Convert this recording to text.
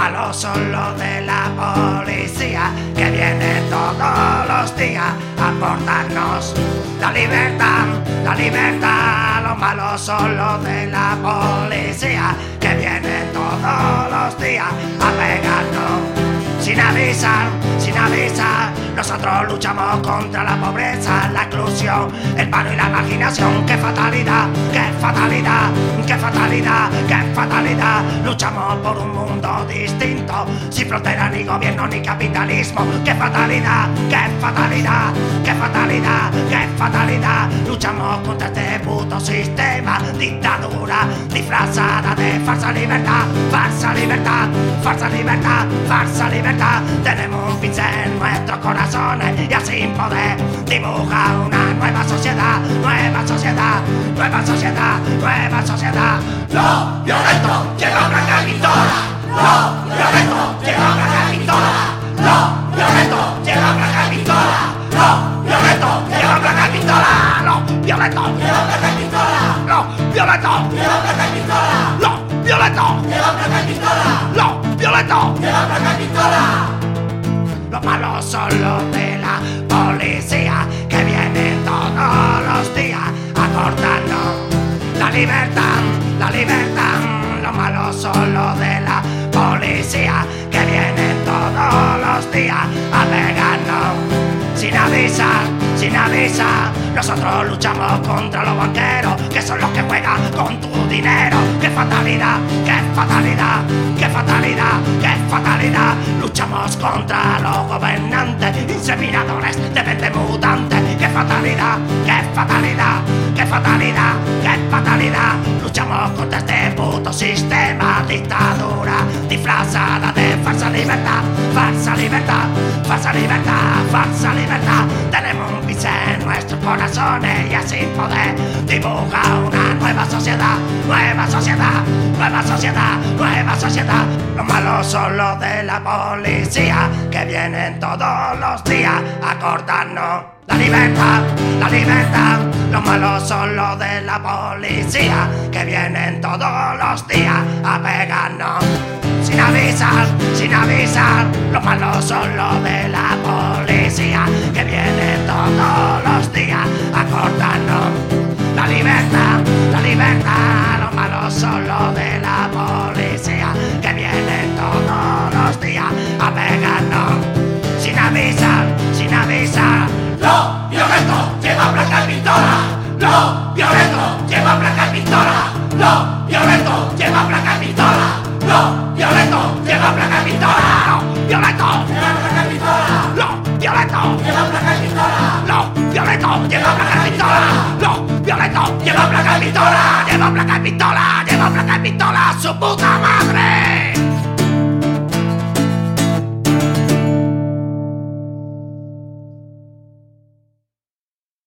malos son los de la policía, que vienen todos los días a cortarnos la libertad, la libertad. Los malos son los de la policía, que vienen todos los días a pegarnos sin avisar, sin avisar. Nosotros luchamos contra la pobreza, la exclusión, el paro y la marginación. ¡Qué fatalidad, qué fatalidad, qué fatalidad, qué fatalidad! Luchamos por un mundo distinto, sin frontera ni gobierno ni capitalismo. ¡Qué fatalidad, qué fatalidad, qué fatalidad, qué fatalidad! Luchamos contra este puto sistema, dictadura disfrazada de falsa libertad, falsa libertad, falsa libertad, falsa libertad. Tenemos un pincel en nuestros corazones y así poder dibujar una nueva sociedad, nueva sociedad, nueva sociedad, nueva sociedad. Los violentos llevan blanca pistola, los violentos llevan blanca pistola, los violentos llevan blanca pistola, los violentos llevan blanca pistola, los violentos llevan blanca pistola, los violentos llevan blanca pistola, los violentos llevan blanca pistola, los violentos llevan blanca pistola. Los malos son los de la policía, que vienen todos los días a cortarnos la libertad, la libertad. Los malos son los de la policía, que vienen todos los días a pegarnos sin avisar, sin avisar. Nosotros luchamos contra los banqueros, que son los que juegan con tu dinero. ¡Qué fatalidad, qué fatalidad, qué fatalidad, qué fatalidad! Luchamos contra los gobernantes, inseminadores de mente mutante. ¡Qué fatalidad, qué fatalidad, qué fatalidad, qué fatalidad! Luchamos contra este puto sistema, dictadura disfrazada de falsa libertad, falsa libertad, falsa libertad, falsa libertad. Tenemos un pincel en nuestros corazones y así poder dibujar una nueva sociedad, nueva sociedad, nueva sociedad, nueva sociedad. Los malos son los de la policía, que vienen todos los días a cortarnos la libertad, la libertad. Los malos son los de la policía, que vienen todos los días a pegarnos sin avisar, sin avisar. Los malos son los de la policía, que vienen todos los días a cortarnos la libertad, la libertad. Los malos son los de la policía, que vienen todos los días a pegarnos sin avisar, sin avisar. Los violentos llevan blanca pistola, los violentos llevan blanca pistola, los violentos llevan blanca pistola, los violentos llevan blanca pistola, los violentos llevan blanca pistola, los violentos llevan blanca pistola, los violentos llevan blanca pistola, los violentos llevan blanca pistola, llevan blanca pistola, llevan blanca pistola, su puta madre.